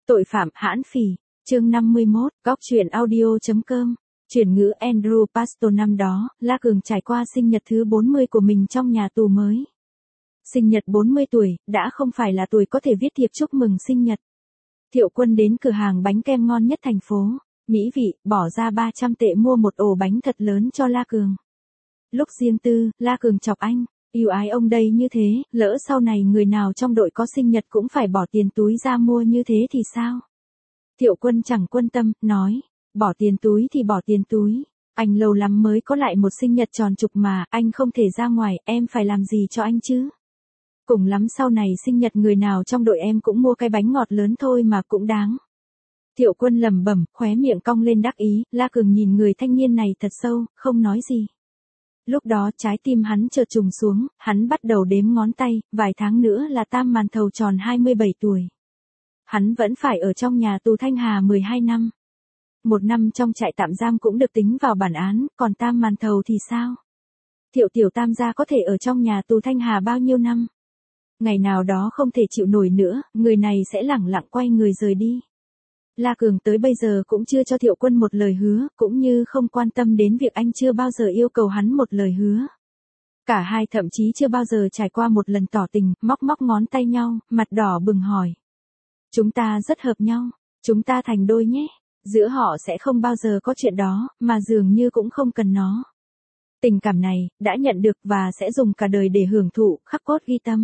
Tội phạm hãn phỉ, chương 51, góc truyện audio.com. Chuyển ngữ Andrew Pastor năm đó, La Cường trải qua sinh nhật thứ 40 của mình trong nhà tù mới. Sinh nhật 40 tuổi, đã không phải là tuổi có thể viết thiệp chúc mừng sinh nhật. Thiệu Quân đến cửa hàng bánh kem ngon nhất thành phố, mỹ vị, bỏ ra 300 tệ mua một ổ bánh thật lớn cho La Cường. Lúc riêng tư, La Cường chọc anh, yêu ái ông đây như thế, lỡ sau này người nào trong đội có sinh nhật cũng phải bỏ tiền túi ra mua như thế thì sao? Thiệu Quân chẳng quan tâm, nói, bỏ tiền túi thì bỏ tiền túi, anh lâu lắm mới có lại một sinh nhật tròn trục mà, anh không thể ra ngoài, em phải làm gì cho anh chứ? Cùng lắm sau này sinh nhật người nào trong đội em cũng mua cái bánh ngọt lớn thôi mà cũng đáng. Thiệu Quân lẩm bẩm, khóe miệng cong lên đắc ý, La Cường nhìn người thanh niên này thật sâu, không nói gì. Lúc đó trái tim hắn chợt trùng xuống, hắn bắt đầu đếm ngón tay, vài tháng nữa là Tam Màn Thầu tròn 27 tuổi. Hắn vẫn phải ở trong nhà tù Thanh Hà 12 năm. 1 năm trong trại tạm giam cũng được tính vào bản án, còn Tam Màn Thầu thì sao? Tiểu Tam gia có thể ở trong nhà tù Thanh Hà bao nhiêu năm? Ngày nào đó không thể chịu nổi nữa, người này sẽ lẳng lặng quay người rời đi. La Cường tới bây giờ cũng chưa cho Thiệu Quân một lời hứa, cũng như không quan tâm đến việc anh chưa bao giờ yêu cầu hắn một lời hứa. Cả hai thậm chí chưa bao giờ trải qua một lần tỏ tình, móc ngón tay nhau, mặt đỏ bừng hỏi. Chúng ta rất hợp nhau, chúng ta thành đôi nhé. Giữa họ sẽ không bao giờ có chuyện đó, mà dường như cũng không cần nó. Tình cảm này, đã nhận được và sẽ dùng cả đời để hưởng thụ, khắc cốt ghi tâm.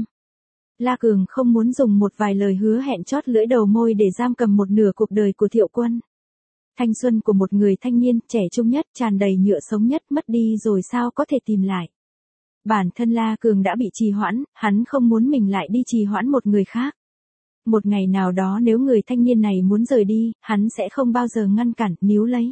La Cường không muốn dùng một vài lời hứa hẹn chót lưỡi đầu môi để giam cầm một nửa cuộc đời của Thiệu Quân. Thanh xuân của một người thanh niên, trẻ trung nhất, tràn đầy nhựa sống nhất mất đi rồi sao có thể tìm lại. Bản thân La Cường đã bị trì hoãn, hắn không muốn mình lại đi trì hoãn một người khác. Một ngày nào đó nếu người thanh niên này muốn rời đi, hắn sẽ không bao giờ ngăn cản, níu lấy.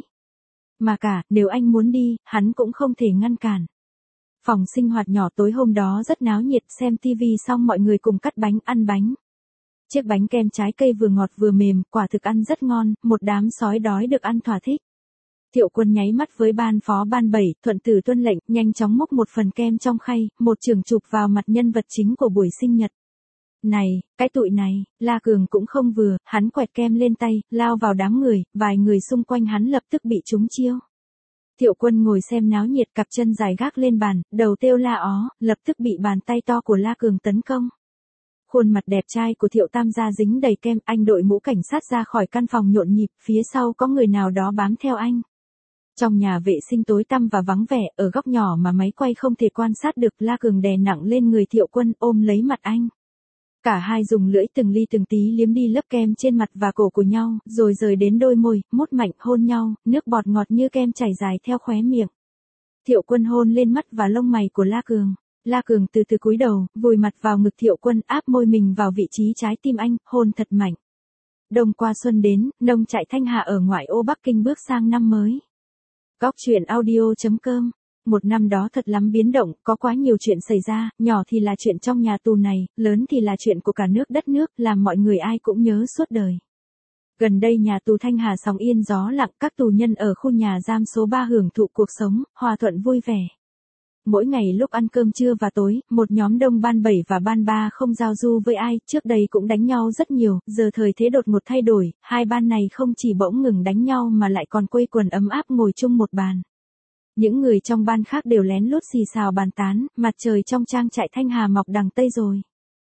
Mà cả, nếu anh muốn đi, hắn cũng không thể ngăn cản. Phòng sinh hoạt nhỏ tối hôm đó rất náo nhiệt, xem tivi xong mọi người cùng cắt bánh, ăn bánh. Chiếc bánh kem trái cây vừa ngọt vừa mềm, quả thực ăn rất ngon, một đám sói đói được ăn thỏa thích. Thiệu Quân nháy mắt với ban phó ban 7, thuận tử tuân lệnh, nhanh chóng múc một phần kem trong khay, một chưởng chụp vào mặt nhân vật chính của buổi sinh nhật. Này, cái tụi này, La Cường cũng không vừa, hắn quẹt kem lên tay, lao vào đám người, vài người xung quanh hắn lập tức bị trúng chiêu. Thiệu Quân ngồi xem náo nhiệt, cặp chân dài gác lên bàn, đầu têu la ó, lập tức bị bàn tay to của La Cường tấn công. Khuôn mặt đẹp trai của Thiệu Tam gia dính đầy kem, anh đội mũ cảnh sát ra khỏi căn phòng nhộn nhịp, phía sau có người nào đó bám theo anh. Trong nhà vệ sinh tối tăm và vắng vẻ, ở góc nhỏ mà máy quay không thể quan sát được, La Cường đè nặng lên người Thiệu Quân, ôm lấy mặt anh. Cả hai dùng lưỡi từng ly từng tí liếm đi lớp kem trên mặt và cổ của nhau, rồi rời đến đôi môi, mút mạnh, hôn nhau, nước bọt ngọt như kem chảy dài theo khóe miệng. Thiệu Quân hôn lên mắt và lông mày của La Cường. La Cường từ từ cúi đầu, vùi mặt vào ngực Thiệu Quân, áp môi mình vào vị trí trái tim anh, hôn thật mạnh. Đông qua xuân đến, nông trại Thanh Hà ở ngoại ô Bắc Kinh bước sang năm mới. Góc truyện audio.com. Một năm đó thật lắm biến động, có quá nhiều chuyện xảy ra, nhỏ thì là chuyện trong nhà tù này, lớn thì là chuyện của cả nước đất nước, làm mọi người ai cũng nhớ suốt đời. Gần đây nhà tù Thanh Hà sóng yên gió lặng, các tù nhân ở khu nhà giam số 3 hưởng thụ cuộc sống, hòa thuận vui vẻ. Mỗi ngày lúc ăn cơm trưa và tối, một nhóm đông ban 7 và ban 3 không giao du với ai, trước đây cũng đánh nhau rất nhiều, giờ thời thế đột ngột thay đổi, hai ban này không chỉ bỗng ngừng đánh nhau mà lại còn quây quần ấm áp ngồi chung một bàn. Những người trong ban khác đều lén lút xì xào bàn tán, mặt trời trong trang trại Thanh Hà mọc đằng Tây rồi.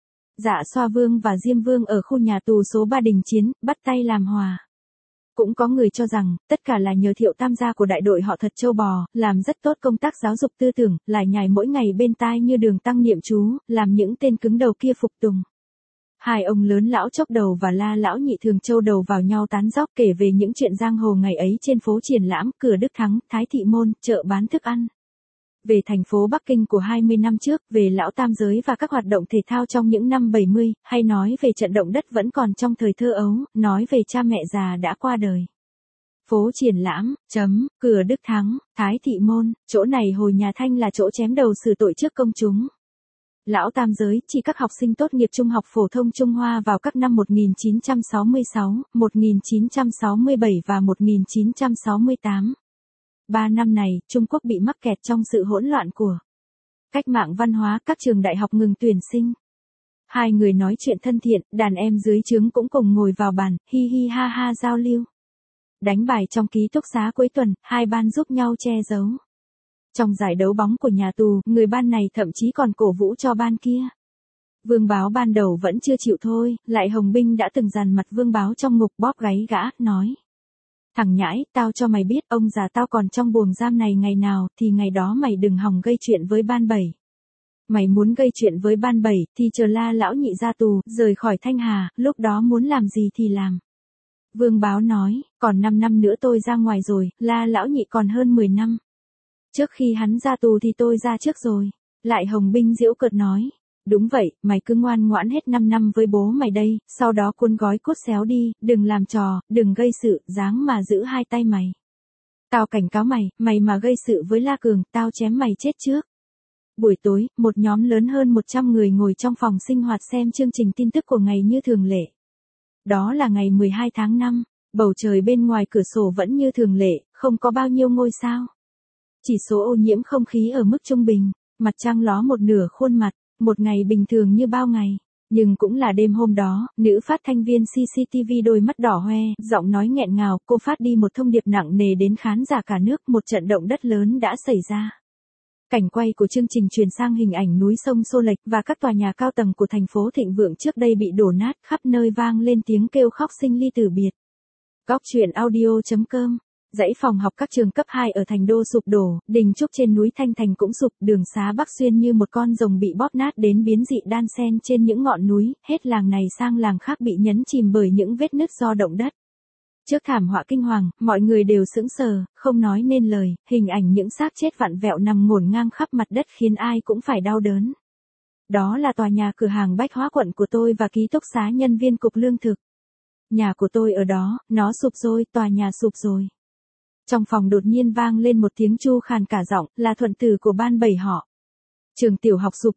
Dạ Xoa Vương và Diêm Vương ở khu nhà tù số 3 đình chiến, bắt tay làm hòa. Cũng có người cho rằng, tất cả là nhờ Thiệu Tam gia của đại đội họ thật trâu bò, làm rất tốt công tác giáo dục tư tưởng, lải nhải mỗi ngày bên tai như Đường Tăng niệm chú, làm những tên cứng đầu kia phục tùng. Hai ông lớn lão Chốc Đầu và La lão nhị thường châu đầu vào nhau tán dóc kể về những chuyện giang hồ ngày ấy trên phố Triển Lãm, cửa Đức Thắng, Thái Thị Môn, chợ bán thức ăn. Về thành phố Bắc Kinh của 20 năm trước, về lão tam giới và các hoạt động thể thao trong những năm 70, hay nói về trận động đất vẫn còn trong thời thơ ấu, nói về cha mẹ già đã qua đời. Phố Triển Lãm, cửa Đức Thắng, Thái Thị Môn, chỗ này hồi nhà Thanh là chỗ chém đầu xử tội trước công chúng. Lão tam giới chỉ các học sinh tốt nghiệp trung học phổ thông Trung Hoa vào các năm 1966, 1967 và 1968. 3 năm này, Trung Quốc bị mắc kẹt trong sự hỗn loạn của cách mạng văn hóa, các trường đại học ngừng tuyển sinh. Hai người nói chuyện thân thiện, đàn em dưới trướng cũng cùng ngồi vào bàn, hi hi ha ha giao lưu. Đánh bài trong ký túc xá cuối tuần, hai ban giúp nhau che giấu. Trong giải đấu bóng của nhà tù, người ban này thậm chí còn cổ vũ cho ban kia. Vương Báo ban đầu vẫn chưa chịu thôi, lại Hồng Binh đã từng dằn mặt Vương Báo trong ngục bóp gáy gã, nói. Thằng nhãi, tao cho mày biết, ông già tao còn trong buồng giam này ngày nào, thì ngày đó mày đừng hòng gây chuyện với ban 7. Mày muốn gây chuyện với ban 7, thì chờ La lão nhị ra tù, rời khỏi Thanh Hà, lúc đó muốn làm gì thì làm. Vương Báo nói, còn 5 năm nữa tôi ra ngoài rồi, La lão nhị còn hơn 10 năm. Trước khi hắn ra tù thì tôi ra trước rồi. Lại Hồng Binh giễu cợt nói. Đúng vậy, mày cứ ngoan ngoãn hết 5 năm với bố mày đây, sau đó cuốn gói cút xéo đi, đừng làm trò, đừng gây sự, dáng mà giữ hai tay mày. Tao cảnh cáo mày, mày mà gây sự với La Cường, tao chém mày chết trước. Buổi tối, một nhóm lớn hơn 100 người ngồi trong phòng sinh hoạt xem chương trình tin tức của ngày như thường lệ. Đó là ngày 12 tháng 5, bầu trời bên ngoài cửa sổ vẫn như thường lệ, không có bao nhiêu ngôi sao. Chỉ số ô nhiễm không khí ở mức trung bình, mặt trăng ló một nửa khuôn mặt, một ngày bình thường như bao ngày. Nhưng cũng là đêm hôm đó, nữ phát thanh viên CCTV đôi mắt đỏ hoe, giọng nói nghẹn ngào, cô phát đi một thông điệp nặng nề đến khán giả cả nước, một trận động đất lớn đã xảy ra. Cảnh quay của chương trình truyền sang hình ảnh núi sông xô lệch và các tòa nhà cao tầng của thành phố thịnh vượng trước đây bị đổ nát, khắp nơi vang lên tiếng kêu khóc sinh ly tử biệt. Góc truyện audio.com. Dãy phòng học các trường cấp 2 ở Thành Đô sụp đổ, đình trúc trên núi Thanh Thành cũng sụp, đường xá Bắc Xuyên như một con rồng bị bóp nát đến biến dị đan xen trên những ngọn núi, hết làng này sang làng khác bị nhấn chìm bởi những vết nứt do động đất. Trước thảm họa kinh hoàng, mọi người đều sững sờ, không nói nên lời, hình ảnh những xác chết vặn vẹo nằm ngổn ngang khắp mặt đất khiến ai cũng phải đau đớn. Đó là tòa nhà cửa hàng bách hóa quận của tôi và ký túc xá nhân viên cục lương thực. Nhà của tôi ở đó, nó sụp rồi, tòa nhà sụp rồi. Trong phòng đột nhiên vang lên một tiếng chu khàn cả giọng, là Thuận Tử của ban 7 họ. Trường tiểu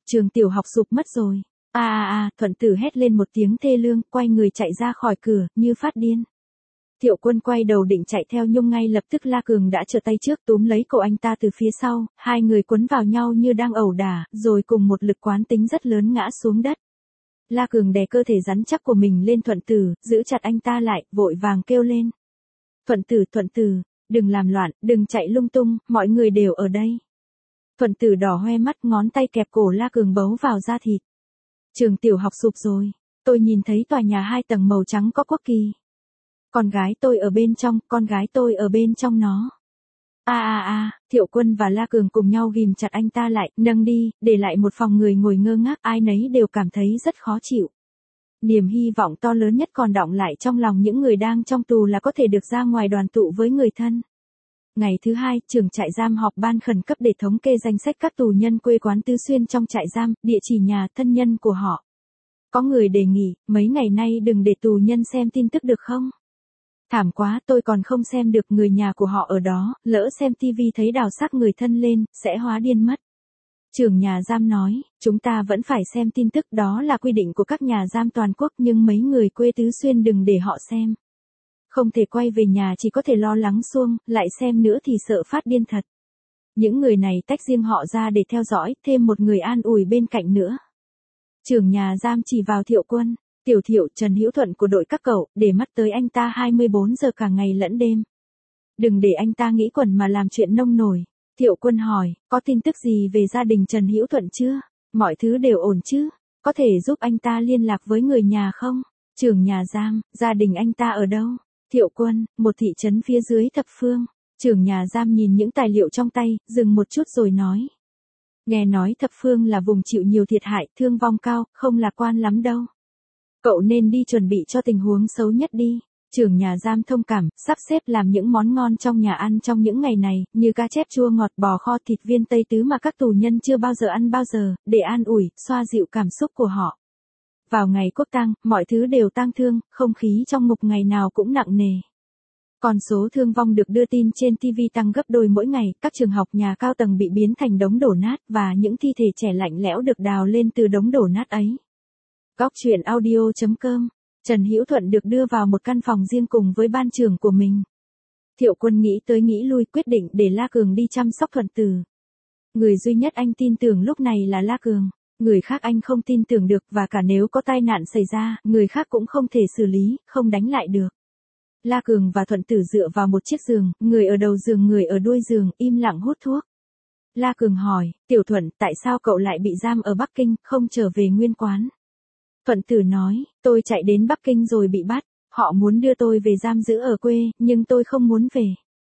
học sụp mất rồi. Thuận Tử hét lên một tiếng thê lương, quay người chạy ra khỏi cửa, như phát điên. Thiệu Quân quay đầu định chạy theo nhưng ngay lập tức La Cường đã trở tay trước túm lấy cổ anh ta từ phía sau, hai người quấn vào nhau như đang ẩu đả, rồi cùng một lực quán tính rất lớn ngã xuống đất. La Cường đè cơ thể rắn chắc của mình lên Thuận Tử, giữ chặt anh ta lại, vội vàng kêu lên. Thuận Tử, đừng làm loạn, đừng chạy lung tung, mọi người đều ở đây. Thuận Tử đỏ hoe mắt, ngón tay kẹp cổ La Cường bấu vào da thịt. Trường tiểu học sụp rồi, tôi nhìn thấy tòa nhà 2 tầng màu trắng có quốc kỳ. Con gái tôi ở bên trong nó. Thiệu Quân và La Cường cùng nhau ghìm chặt anh ta lại, nâng đi, để lại một phòng người ngồi ngơ ngác, ai nấy đều cảm thấy rất khó chịu. Niềm hy vọng to lớn nhất còn đọng lại trong lòng những người đang trong tù là có thể được ra ngoài đoàn tụ với người thân. Ngày thứ 2, trưởng trại giam họp ban khẩn cấp để thống kê danh sách các tù nhân quê quán Tứ Xuyên trong trại giam, địa chỉ nhà, thân nhân của họ. Có người đề nghị, mấy ngày nay đừng để tù nhân xem tin tức được không? Thảm quá, tôi còn không xem được, người nhà của họ ở đó, lỡ xem TV thấy đào xác người thân lên, sẽ hóa điên mất. Trưởng nhà giam nói, chúng ta vẫn phải xem tin tức, đó là quy định của các nhà giam toàn quốc, nhưng mấy người quê Tứ Xuyên đừng để họ xem. Không thể quay về nhà, chỉ có thể lo lắng suông, lại xem nữa thì sợ phát điên thật. Những người này tách riêng họ ra để theo dõi, thêm một người an ủi bên cạnh nữa. Trưởng nhà giam chỉ vào Thiệu Quân. Tiểu Thiệu, Trần Hữu Thuận của đội các cậu, để mắt tới anh ta 24 giờ cả ngày lẫn đêm. Đừng để anh ta nghĩ quẩn mà làm chuyện nông nổi. Thiệu Quân hỏi, có tin tức gì về gia đình Trần Hữu Thuận chưa? Mọi thứ đều ổn chứ? Có thể giúp anh ta liên lạc với người nhà không? Trưởng nhà giam, gia đình anh ta ở đâu? Thiệu Quân, một thị trấn phía dưới Thập Phương. Trưởng nhà giam nhìn những tài liệu trong tay, dừng một chút rồi nói. Nghe nói Thập Phương là vùng chịu nhiều thiệt hại, thương vong cao, không lạc quan lắm đâu. Cậu nên đi chuẩn bị cho tình huống xấu nhất đi. Trưởng nhà giam thông cảm, sắp xếp làm những món ngon trong nhà ăn trong những ngày này, như cá chép chua ngọt, bò kho, thịt viên Tây Tứ mà các tù nhân chưa bao giờ ăn bao giờ, để an ủi, xoa dịu cảm xúc của họ. Vào ngày quốc tang, mọi thứ đều tang thương, không khí trong ngục ngày nào cũng nặng nề. Con số thương vong được đưa tin trên TV tăng gấp đôi mỗi ngày, các trường học nhà cao tầng bị biến thành đống đổ nát và những thi thể trẻ lạnh lẽo được đào lên từ đống đổ nát ấy. Góc truyện audio.com. Trần Hữu Thuận được đưa vào một căn phòng riêng cùng với ban trưởng của mình. Thiệu Quân nghĩ tới nghĩ lui, quyết định để La Cường đi chăm sóc Thuận Tử. Người duy nhất anh tin tưởng lúc này là La Cường. Người khác anh không tin tưởng được và cả nếu có tai nạn xảy ra, người khác cũng không thể xử lý, không đánh lại được. La Cường và Thuận Tử dựa vào một chiếc giường, người ở đầu giường người ở đuôi giường, im lặng hút thuốc. La Cường hỏi, Tiểu Thuận, tại sao cậu lại bị giam ở Bắc Kinh, không trở về nguyên quán? Thuận Tử nói, tôi chạy đến Bắc Kinh rồi bị bắt, họ muốn đưa tôi về giam giữ ở quê, nhưng tôi không muốn về.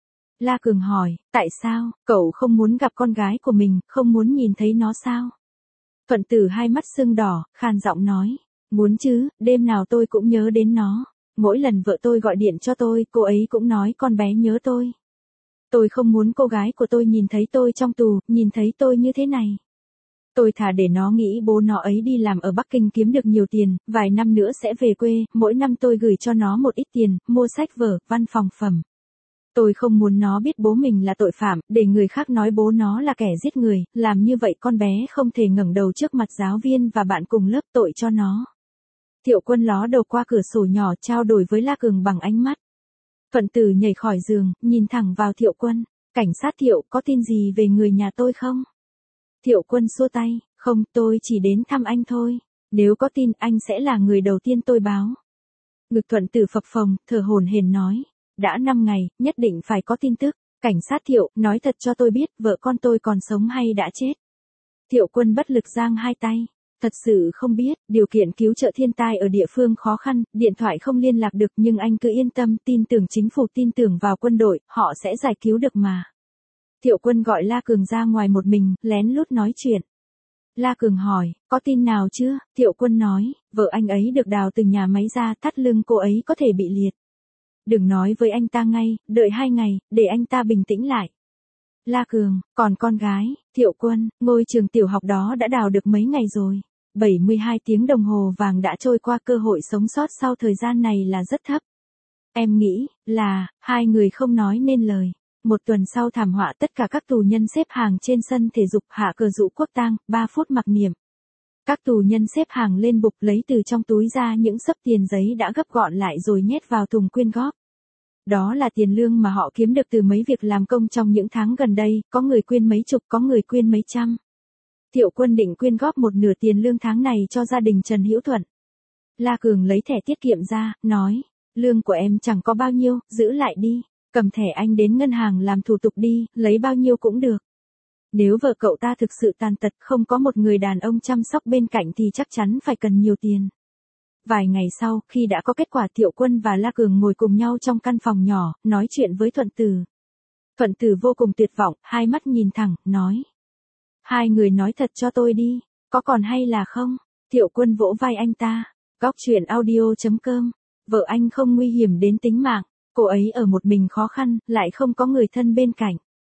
La Cường hỏi, tại sao, cậu không muốn gặp con gái của mình, không muốn nhìn thấy nó sao? Thuận Tử hai mắt sưng đỏ, khàn giọng nói, muốn chứ, đêm nào tôi cũng nhớ đến nó. Mỗi lần vợ tôi gọi điện cho tôi, cô ấy cũng nói con bé nhớ tôi. Tôi không muốn cô gái của tôi nhìn thấy tôi trong tù, nhìn thấy tôi như thế này. Tôi thà để nó nghĩ bố nó ấy đi làm ở Bắc Kinh kiếm được nhiều tiền, vài năm nữa sẽ về quê, mỗi năm tôi gửi cho nó một ít tiền, mua sách vở, văn phòng phẩm. Tôi không muốn nó biết bố mình là tội phạm, để người khác nói bố nó là kẻ giết người, làm như vậy con bé không thể ngẩng đầu trước mặt giáo viên và bạn cùng lớp, tội cho nó. Thiệu Quân ló đầu qua cửa sổ nhỏ trao đổi với La Cường bằng ánh mắt. Thuận Tử nhảy khỏi giường, nhìn thẳng vào Thiệu Quân. Cảnh sát Thiệu, có tin gì về người nhà tôi không? Thiệu Quân xua tay, không, tôi chỉ đến thăm anh thôi. Nếu có tin, anh sẽ là người đầu tiên tôi báo. Ngực Thuận Tử phập phồng, thở hổn hển nói. Đã 5 ngày, nhất định phải có tin tức. Cảnh sát Thiệu, nói thật cho tôi biết, vợ con tôi còn sống hay đã chết. Thiệu Quân bất lực giang hai tay. Thật sự không biết, điều kiện cứu trợ thiên tai ở địa phương khó khăn, điện thoại không liên lạc được, nhưng anh cứ yên tâm, tin tưởng chính phủ, tin tưởng vào quân đội, họ sẽ giải cứu được mà. Thiệu Quân gọi La Cường ra ngoài một mình, lén lút nói chuyện. La Cường hỏi, có tin nào chưa? Thiệu Quân nói, vợ anh ấy được đào từ nhà máy ra, thắt lưng cô ấy có thể bị liệt. Đừng nói với anh ta ngay, đợi 2 ngày, để anh ta bình tĩnh lại. La Cường, còn con gái, Thiệu Quân, ngôi trường tiểu học đó đã đào được mấy ngày rồi. 72 tiếng đồng hồ vàng đã trôi qua, cơ hội sống sót sau thời gian này là rất thấp. Em nghĩ, là, hai người không nói nên lời. Một tuần sau thảm họa, tất cả các tù nhân xếp hàng trên sân thể dục hạ cờ dụ quốc tang, 3 phút mặc niệm. Các tù nhân xếp hàng lên bục lấy từ trong túi ra những xấp tiền giấy đã gấp gọn lại rồi nhét vào thùng quyên góp. Đó là tiền lương mà họ kiếm được từ mấy việc làm công trong những tháng gần đây, có người quyên mấy chục, có người quyên mấy trăm. Thiệu Quân định quyên góp một nửa tiền lương tháng này cho gia đình Trần Hữu Thuận. La Cường lấy thẻ tiết kiệm ra, nói, lương của em chẳng có bao nhiêu, giữ lại đi, cầm thẻ anh đến ngân hàng làm thủ tục đi, lấy bao nhiêu cũng được. Nếu vợ cậu ta thực sự tàn tật, không có một người đàn ông chăm sóc bên cạnh thì chắc chắn phải cần nhiều tiền. Vài ngày sau, khi đã có kết quả, Thiệu Quân và La Cường ngồi cùng nhau trong căn phòng nhỏ, nói chuyện với Thuận Tử. Thuận Tử vô cùng tuyệt vọng, hai mắt nhìn thẳng, nói. Hai người nói thật cho tôi đi, có còn hay là không? Thiệu Quân vỗ vai anh ta. Góc truyện audio.com. Vợ anh không nguy hiểm đến tính mạng, cô ấy ở một mình khó khăn, lại không có người thân bên cạnh.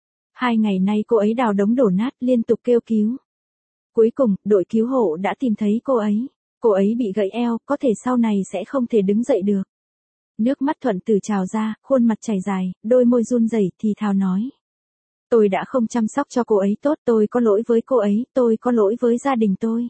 2 ngày nay cô ấy đào đống đổ nát, liên tục kêu cứu. Cuối cùng, đội cứu hộ đã tìm thấy cô ấy. Cô ấy bị gãy eo, có thể sau này sẽ không thể đứng dậy được. Nước mắt Thuận Tử trào ra, khuôn mặt chảy dài, đôi môi run rẩy thì thào nói. Tôi đã không chăm sóc cho cô ấy tốt, tôi có lỗi với cô ấy, tôi có lỗi với gia đình tôi.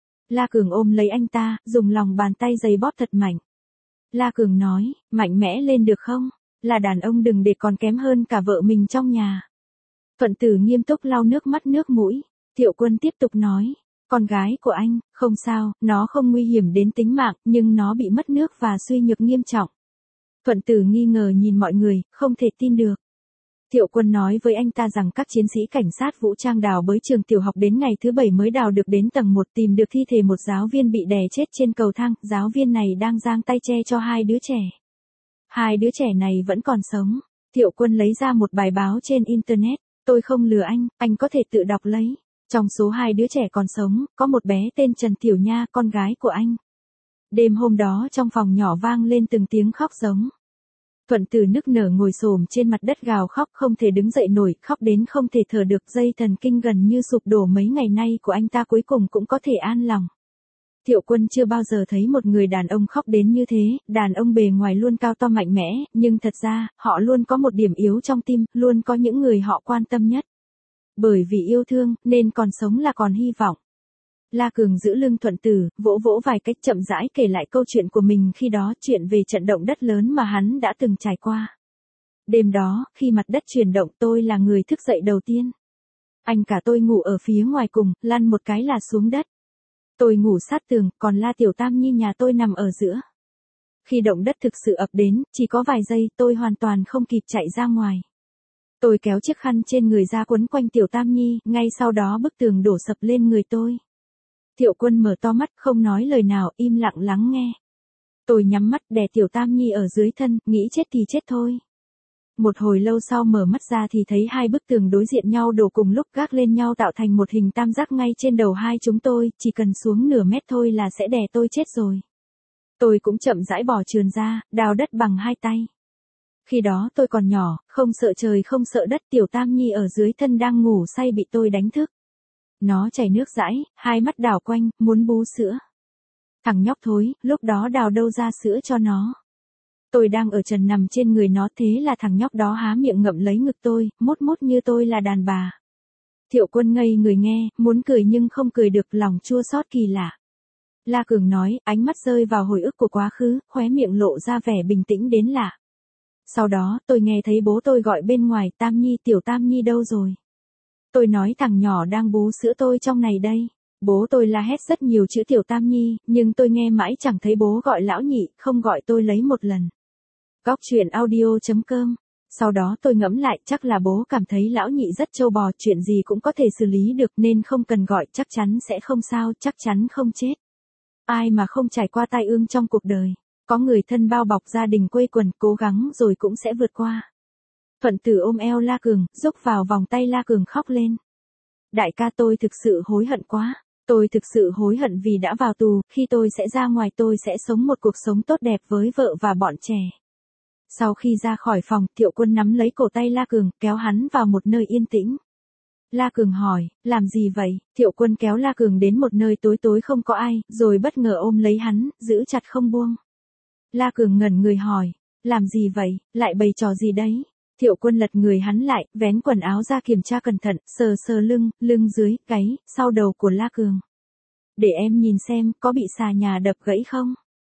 La Cường ôm lấy anh ta, dùng lòng bàn tay giày bóp thật mạnh. La Cường nói, mạnh mẽ lên được không? Là đàn ông đừng để còn kém hơn cả vợ mình trong nhà. Thuận Tử nghiêm túc lau nước mắt nước mũi. Thiệu Quân tiếp tục nói, con gái của anh, không sao, nó không nguy hiểm đến tính mạng, nhưng nó bị mất nước và suy nhược nghiêm trọng. Thuận Tử nghi ngờ nhìn mọi người, không thể tin được. Thiệu Quân nói với anh ta rằng các chiến sĩ cảnh sát vũ trang đào bới trường tiểu học đến ngày thứ 7 mới đào được đến tầng 1, tìm được thi thể một giáo viên bị đè chết trên cầu thang, giáo viên này đang giang tay che cho 2 đứa trẻ. 2 đứa trẻ này vẫn còn sống. Thiệu Quân lấy ra một bài báo trên Internet, tôi không lừa anh có thể tự đọc lấy. Trong số 2 đứa trẻ còn sống, có một bé tên Trần Tiểu Nha, con gái của anh. Đêm hôm đó trong phòng nhỏ vang lên từng tiếng khóc giống. Thuận Tử nức nở ngồi xổm trên mặt đất gào khóc, không thể đứng dậy nổi, khóc đến không thể thở được, dây thần kinh gần như sụp đổ mấy ngày nay của anh ta cuối cùng cũng có thể an lòng. Thiệu Quân chưa bao giờ thấy một người đàn ông khóc đến như thế, đàn ông bề ngoài luôn cao to mạnh mẽ, nhưng thật ra, họ luôn có một điểm yếu trong tim, luôn có những người họ quan tâm nhất. Bởi vì yêu thương, nên còn sống là còn hy vọng. La Cường giữ lưng Thuận Tử, vỗ vỗ vài cách, chậm rãi kể lại câu chuyện của mình khi đó, chuyện về trận động đất lớn mà hắn đã từng trải qua. Đêm đó, khi mặt đất chuyển động, tôi là người thức dậy đầu tiên. Anh cả tôi ngủ ở phía ngoài cùng, lăn một cái là xuống đất. Tôi ngủ sát tường, còn La Tiểu Tam Nhi nhà tôi nằm ở giữa. Khi động đất thực sự ập đến, chỉ có vài giây tôi hoàn toàn không kịp chạy ra ngoài. Tôi kéo chiếc khăn trên người ra quấn quanh Tiểu Tam Nhi, ngay sau đó bức tường đổ sập lên người tôi. Thiệu Quân mở to mắt không nói lời nào, im lặng lắng nghe. Tôi nhắm mắt đè Tiểu Tam Nhi ở dưới thân, nghĩ chết thì chết thôi. Một hồi lâu sau mở mắt ra thì thấy hai bức tường đối diện nhau đổ cùng lúc gác lên nhau tạo thành một hình tam giác ngay trên đầu hai chúng tôi, chỉ cần xuống nửa mét thôi là sẽ đè tôi chết rồi. Tôi cũng chậm rãi bò trườn ra, đào đất bằng hai tay. Khi đó tôi còn nhỏ, không sợ trời không sợ đất, Tiểu Tam Nhi ở dưới thân đang ngủ say bị tôi đánh thức. Nó chảy nước dãi, hai mắt đảo quanh, muốn bú sữa. Thằng nhóc thối, lúc đó đào đâu ra sữa cho nó. Tôi đang ở trần nằm trên người nó, thế là thằng nhóc đó há miệng ngậm lấy ngực tôi, mút mút như tôi là đàn bà. Thiệu Quân ngây người nghe, muốn cười nhưng không cười được, lòng chua xót kỳ lạ. La Cường nói, ánh mắt rơi vào hồi ức của quá khứ, khóe miệng lộ ra vẻ bình tĩnh đến lạ. Sau đó, tôi nghe thấy bố tôi gọi bên ngoài, Tam Nhi, Tiểu Tam Nhi đâu rồi? Tôi nói thằng nhỏ đang bú sữa tôi trong này đây. Bố tôi la hét rất nhiều chữ Tiểu Tam Nhi, nhưng tôi nghe mãi chẳng thấy bố gọi lão nhị, không gọi tôi lấy một lần. Góc truyện audio.com. Sau đó tôi ngẫm lại, chắc là bố cảm thấy lão nhị rất trâu bò, chuyện gì cũng có thể xử lý được nên không cần gọi, chắc chắn sẽ không sao, chắc chắn không chết. Ai mà không trải qua tai ương trong cuộc đời, có người thân bao bọc gia đình quây quần, cố gắng rồi cũng sẽ vượt qua. Thuận Tử ôm eo La Cường, rúc vào vòng tay La Cường khóc lên. Đại ca, tôi thực sự hối hận quá. Tôi thực sự hối hận vì đã vào tù, khi tôi sẽ ra ngoài tôi sẽ sống một cuộc sống tốt đẹp với vợ và bọn trẻ. Sau khi ra khỏi phòng, Thiệu Quân nắm lấy cổ tay La Cường, kéo hắn vào một nơi yên tĩnh. La Cường hỏi, làm gì vậy? Thiệu Quân kéo La Cường đến một nơi tối tối không có ai, rồi bất ngờ ôm lấy hắn, giữ chặt không buông. La Cường ngẩn người hỏi, làm gì vậy, lại bày trò gì đấy? Thiệu Quân lật người hắn lại, vén quần áo ra kiểm tra cẩn thận, sờ sờ lưng, lưng dưới, gáy, sau đầu của La Cường. Để em nhìn xem, có bị xà nhà đập gãy không?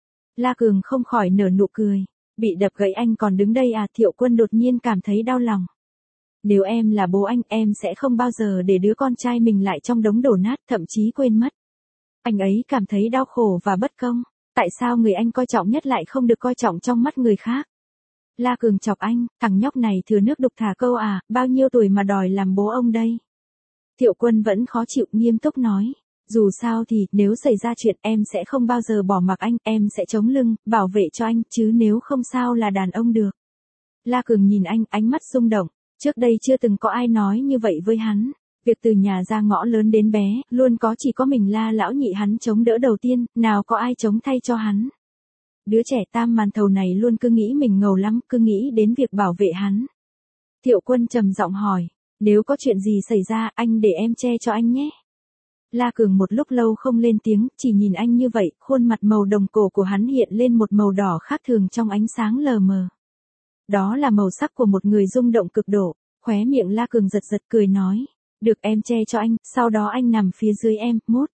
La Cường không khỏi nở nụ cười. Bị đập gãy anh còn đứng đây à? Thiệu Quân đột nhiên cảm thấy đau lòng. Nếu em là bố anh, em sẽ không bao giờ để đứa con trai mình lại trong đống đổ nát, thậm chí quên mất. Anh ấy cảm thấy đau khổ và bất công. Tại sao người anh coi trọng nhất lại không được coi trọng trong mắt người khác? La Cường chọc anh, thằng nhóc này thừa nước đục thả câu à, bao nhiêu tuổi mà đòi làm bố ông đây? Thiệu Quân vẫn khó chịu, nghiêm túc nói. Dù sao thì, nếu xảy ra chuyện em sẽ không bao giờ bỏ mặc anh, em sẽ chống lưng, bảo vệ cho anh, chứ nếu không sao là đàn ông được. La Cường nhìn anh, ánh mắt rung động, trước đây chưa từng có ai nói như vậy với hắn. Việc từ nhà ra ngõ lớn đến bé, luôn chỉ có mình La lão nhị hắn chống đỡ đầu tiên, nào có ai chống thay cho hắn. Đứa trẻ tam màn thầu này luôn cứ nghĩ mình ngầu lắm, cứ nghĩ đến việc bảo vệ hắn. Thiệu Quân trầm giọng hỏi, nếu có chuyện gì xảy ra, anh để em che cho anh nhé. La Cường một lúc lâu không lên tiếng, chỉ nhìn anh như vậy, khuôn mặt màu đồng cổ của hắn hiện lên một màu đỏ khác thường trong ánh sáng lờ mờ. Đó là màu sắc của một người rung động cực độ, khóe miệng La Cường giật giật cười nói, được em che cho anh, sau đó anh nằm phía dưới em, mút.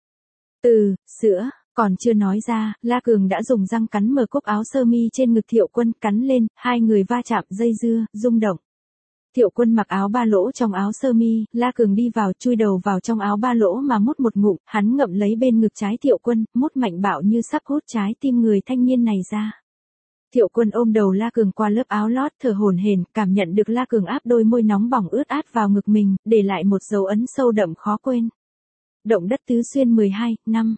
Sữa, còn chưa nói ra, La Cường đã dùng răng cắn mở cúc áo sơ mi trên ngực Thiệu Quân, cắn lên, hai người va chạm, dây dưa, rung động. Thiệu Quân mặc áo ba lỗ trong áo sơ mi, La Cường đi vào, chui đầu vào trong áo ba lỗ mà mút một ngụm, hắn ngậm lấy bên ngực trái Thiệu Quân, mút mạnh bạo như sắp hút trái tim người thanh niên này ra. Thiệu Quân ôm đầu La Cường qua lớp áo lót, thở hổn hển, cảm nhận được La Cường áp đôi môi nóng bỏng ướt át vào ngực mình, để lại một dấu ấn sâu đậm khó quên. Động đất Tứ Xuyên 12, năm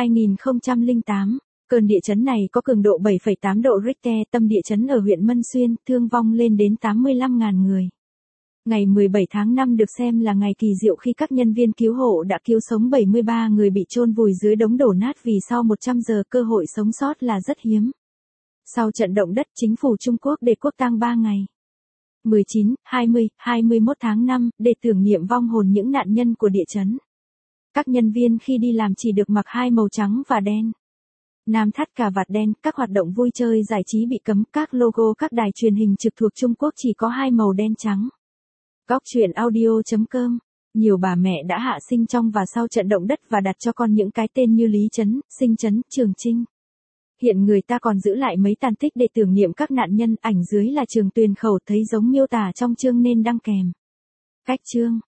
2008. Cơn địa chấn này có cường độ 7,8 độ Richter, tâm địa chấn ở huyện Mân Xuyên, thương vong lên đến 85.000 người. Ngày 17 tháng 5 được xem là ngày kỳ diệu khi các nhân viên cứu hộ đã cứu sống 73 người bị chôn vùi dưới đống đổ nát, vì sau 100 giờ cơ hội sống sót là rất hiếm. Sau trận động đất, chính phủ Trung Quốc để quốc tang 3 ngày. 19, 20, 21 tháng 5, để tưởng niệm vong hồn những nạn nhân của địa chấn. Các nhân viên khi đi làm chỉ được mặc hai màu trắng và đen. Nam thắt cà vạt đen, các hoạt động vui chơi giải trí bị cấm, các logo các đài truyền hình trực thuộc Trung Quốc chỉ có hai màu đen trắng. Góc truyện audio.com. Nhiều bà mẹ đã hạ sinh trong và sau trận động đất và đặt cho con những cái tên như Lý Trấn, Sinh Trấn, Trường Trinh. Hiện người ta còn giữ lại mấy tàn tích để tưởng niệm các nạn nhân, ảnh dưới là Trường Tuyền Khẩu, thấy giống miêu tả trong chương nên đăng kèm. Cách chương.